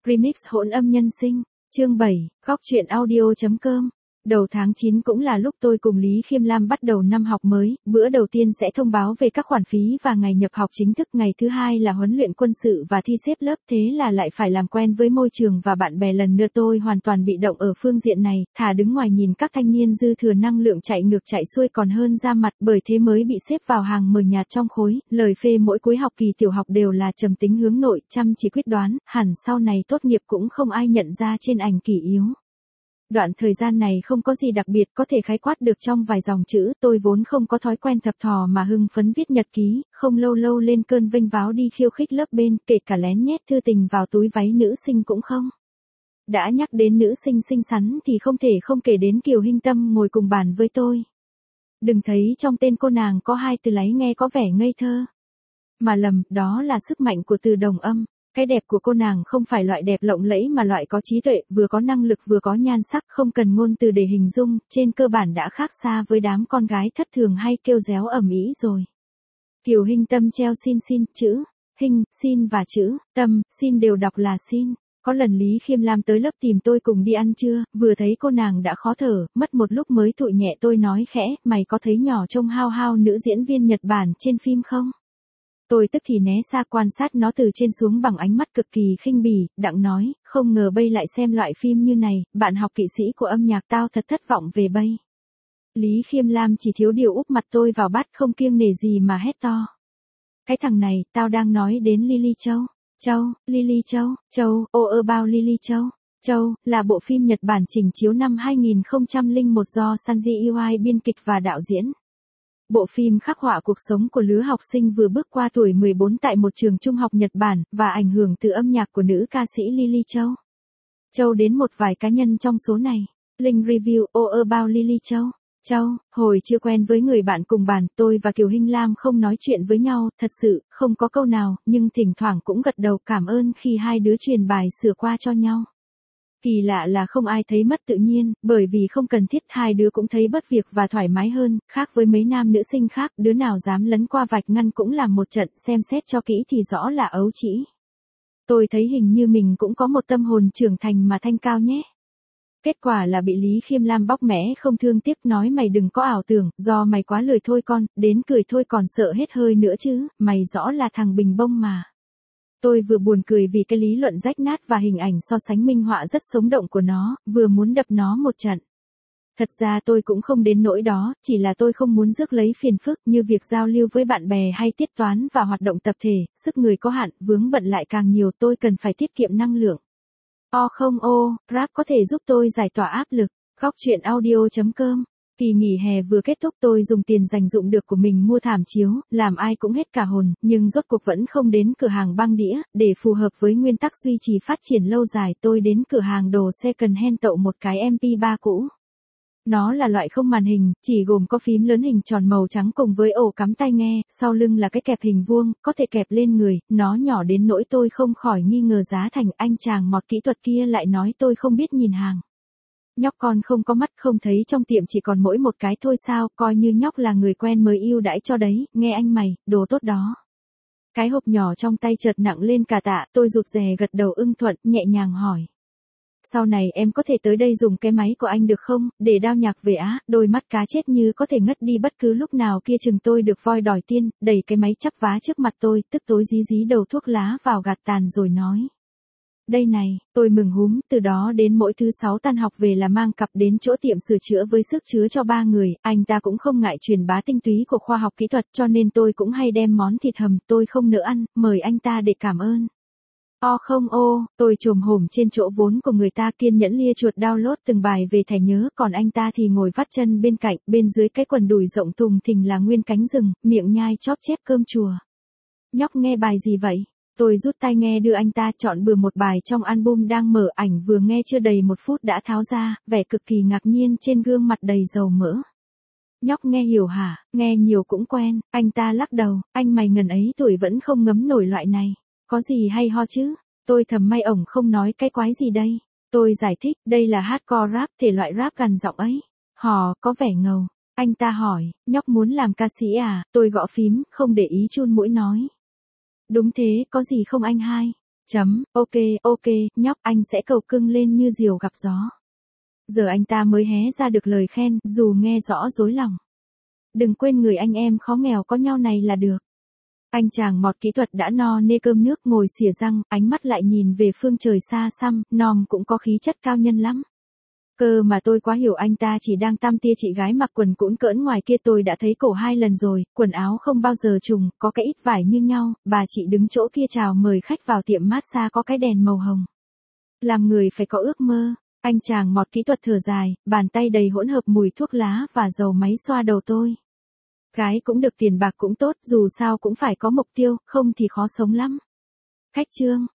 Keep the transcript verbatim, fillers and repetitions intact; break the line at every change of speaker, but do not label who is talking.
Remix hỗn âm nhân sinh, chương bảy, góc truyện audio chấm com. Đầu tháng chín cũng là lúc tôi cùng Lý Khiêm Lam bắt đầu năm học mới, bữa đầu tiên sẽ thông báo về các khoản phí và ngày nhập học chính thức, ngày thứ hai là huấn luyện quân sự và thi xếp lớp, thế là lại phải làm quen với môi trường và bạn bè lần nữa. Tôi hoàn toàn bị động ở phương diện này, thà đứng ngoài nhìn các thanh niên dư thừa năng lượng chạy ngược chạy xuôi còn hơn ra mặt, bởi thế mới bị xếp vào hàng mờ nhạt trong khối. Lời phê mỗi cuối học kỳ tiểu học đều là trầm tính hướng nội, chăm chỉ quyết đoán, hẳn sau này tốt nghiệp cũng không ai nhận ra trên ảnh kỷ yếu. Đoạn thời gian này không có gì đặc biệt có thể khái quát được trong vài dòng chữ, tôi vốn không có thói quen thập thò mà hưng phấn viết nhật ký, không lâu lâu lên cơn vênh váo đi khiêu khích lớp bên, kể cả lén nhét thư tình vào túi váy nữ sinh cũng không. Đã nhắc đến nữ sinh xinh xắn thì không thể không kể đến Kiều Hinh Tâm ngồi cùng bàn với tôi. Đừng thấy trong tên cô nàng có hai từ láy nghe có vẻ ngây thơ, mà lầm, đó là sức mạnh của từ đồng âm. Cái đẹp của cô nàng không phải loại đẹp lộng lẫy mà loại có trí tuệ, vừa có năng lực vừa có nhan sắc, không cần ngôn từ để hình dung, trên cơ bản đã khác xa với đám con gái thất thường hay kêu réo ầm ĩ rồi. Kiều Hinh Tâm treo xin xin, chữ Hinh, xin và chữ Tâm, xin đều đọc là xin. Có lần Lý Khiêm Lam tới lớp tìm tôi cùng đi ăn trưa, vừa thấy cô nàng đã khó thở, mất một lúc mới thụi nhẹ. Tôi nói khẽ, mày có thấy nhỏ trông hao hao nữ diễn viên Nhật Bản trên phim không? Tôi tức thì né xa quan sát nó từ trên xuống bằng ánh mắt cực kỳ khinh bỉ, đặng nói, không ngờ bây lại xem loại phim như này, bạn học kỵ sĩ của âm nhạc tao thật thất vọng về bây. Lý Khiêm Lam chỉ thiếu điều úp mặt tôi vào bát không kiêng nể gì mà hét to. Cái thằng này, tao đang nói đến Lily Châu. Châu, Lily Châu, Châu, oh about Lily Châu. Châu, là bộ phim Nhật Bản trình chiếu năm hai nghìn không trăm lẻ một do Sanji Iwai biên kịch và đạo diễn. Bộ phim khắc họa cuộc sống của lứa học sinh vừa bước qua tuổi mười bốn tại một trường trung học Nhật Bản, và ảnh hưởng từ âm nhạc của nữ ca sĩ Lily Châu. Châu đến một vài cá nhân trong số này. Link review oh about Lily Châu. Châu, hồi chưa quen với người bạn cùng bàn, tôi và Kiều Hinh Lam không nói chuyện với nhau, thật sự, không có câu nào, nhưng thỉnh thoảng cũng gật đầu cảm ơn khi hai đứa truyền bài sửa qua cho nhau. Kỳ lạ là không ai thấy mất tự nhiên, bởi vì không cần thiết, hai đứa cũng thấy bất việc và thoải mái hơn, khác với mấy nam nữ sinh khác, đứa nào dám lấn qua vạch ngăn cũng làm một trận, xem xét cho kỹ thì rõ là ấu trĩ. Tôi thấy hình như mình cũng có một tâm hồn trưởng thành mà thanh cao nhé. Kết quả là bị Lý Khiêm Lam bóc mẽ không thương tiếc, nói mày đừng có ảo tưởng, do mày quá lười thôi con, đến cười thôi còn sợ hết hơi nữa chứ, mày rõ là thằng bình bông mà. Tôi vừa buồn cười vì cái lý luận rách nát và hình ảnh so sánh minh họa rất sống động của nó, vừa muốn đập nó một trận. Thật ra tôi cũng không đến nỗi đó, chỉ là tôi không muốn rước lấy phiền phức như việc giao lưu với bạn bè hay tiết toán và hoạt động tập thể, sức người có hạn, vướng bận lại càng nhiều, tôi cần phải tiết kiệm năng lượng. O không ô, rap có thể giúp tôi giải tỏa áp lực. Góc truyện audio chấm com. Kỳ nghỉ hè vừa kết thúc, tôi dùng tiền dành dụm được của mình mua thảm chiếu, làm ai cũng hết cả hồn, nhưng rốt cuộc vẫn không đến cửa hàng băng đĩa, để phù hợp với nguyên tắc duy trì phát triển lâu dài, tôi đến cửa hàng đồ second hand tậu một cái em pê ba cũ. Nó là loại không màn hình, chỉ gồm có phím lớn hình tròn màu trắng cùng với ổ cắm tai nghe, sau lưng là cái kẹp hình vuông, có thể kẹp lên người, nó nhỏ đến nỗi tôi không khỏi nghi ngờ giá thành. Anh chàng mọt kỹ thuật kia lại nói tôi không biết nhìn hàng. Nhóc con không có mắt, không thấy trong tiệm chỉ còn mỗi một cái thôi sao, coi như nhóc là người quen mới ưu đãi cho đấy, nghe anh mày, đồ tốt đó. Cái hộp nhỏ trong tay chợt nặng lên cả tạ, tôi rụt rè gật đầu ưng thuận, nhẹ nhàng hỏi. Sau này em có thể tới đây dùng cái máy của anh được không, để đao nhạc về Á. Đôi mắt cá chết như có thể ngất đi bất cứ lúc nào kia chừng tôi được voi đòi tiên, đẩy cái máy chắp vá trước mặt tôi, tức tối dí dí đầu thuốc lá vào gạt tàn rồi nói. Đây này, tôi mừng húm, từ đó đến mỗi thứ sáu tan học về là mang cặp đến chỗ tiệm sửa chữa với sức chứa cho ba người, anh ta cũng không ngại truyền bá tinh túy của khoa học kỹ thuật, cho nên tôi cũng hay đem món thịt hầm tôi không nỡ ăn, mời anh ta để cảm ơn. O không ô, tôi chồm hổm trên chỗ vốn của người ta kiên nhẫn lia chuột download từng bài về thẻ nhớ, còn anh ta thì ngồi vắt chân bên cạnh, bên dưới cái quần đùi rộng thùng thình là nguyên cánh rừng, miệng nhai chóp chép cơm chùa. Nhóc nghe bài gì vậy? Tôi rút tai nghe đưa anh ta chọn bừa một bài trong album đang mở, ảnh vừa nghe chưa đầy một phút đã tháo ra, vẻ cực kỳ ngạc nhiên trên gương mặt đầy dầu mỡ. Nhóc nghe hiểu hả? Nghe nhiều cũng quen. Anh ta lắc đầu, anh mày ngần ấy tuổi vẫn không ngấm nổi loại này. Có gì hay ho chứ? Tôi thầm may ổng không nói cái quái gì đây. Tôi giải thích, đây là hardcore rap, thể loại rap gằn giọng ấy. Hò, có vẻ ngầu. Anh ta hỏi, nhóc muốn làm ca sĩ à? Tôi gõ phím, không để ý chun mũi nói. Đúng thế, có gì không anh hai? Chấm, ok, ok, nhóc anh sẽ cầu cưng lên như diều gặp gió. Giờ anh ta mới hé ra được lời khen, dù nghe rõ dối lòng. Đừng quên người anh em khó nghèo có nhau này là được. Anh chàng mọt kỹ thuật đã no nê cơm nước ngồi xỉa răng, ánh mắt lại nhìn về phương trời xa xăm, nom cũng có khí chất cao nhân lắm. Cơ mà tôi quá hiểu anh ta chỉ đang tăm tia chị gái mặc quần cũn cỡn ngoài kia, tôi đã thấy cổ hai lần rồi, quần áo không bao giờ trùng, có cái ít vải như nhau, bà chị đứng chỗ kia chào mời khách vào tiệm massage có cái đèn màu hồng. Làm người phải có ước mơ. Anh chàng mọt kỹ thuật thở dài, bàn tay đầy hỗn hợp mùi thuốc lá và dầu máy xoa đầu tôi. Gái cũng được tiền bạc cũng tốt, dù sao cũng phải có mục tiêu, không thì khó sống lắm. Khách trương.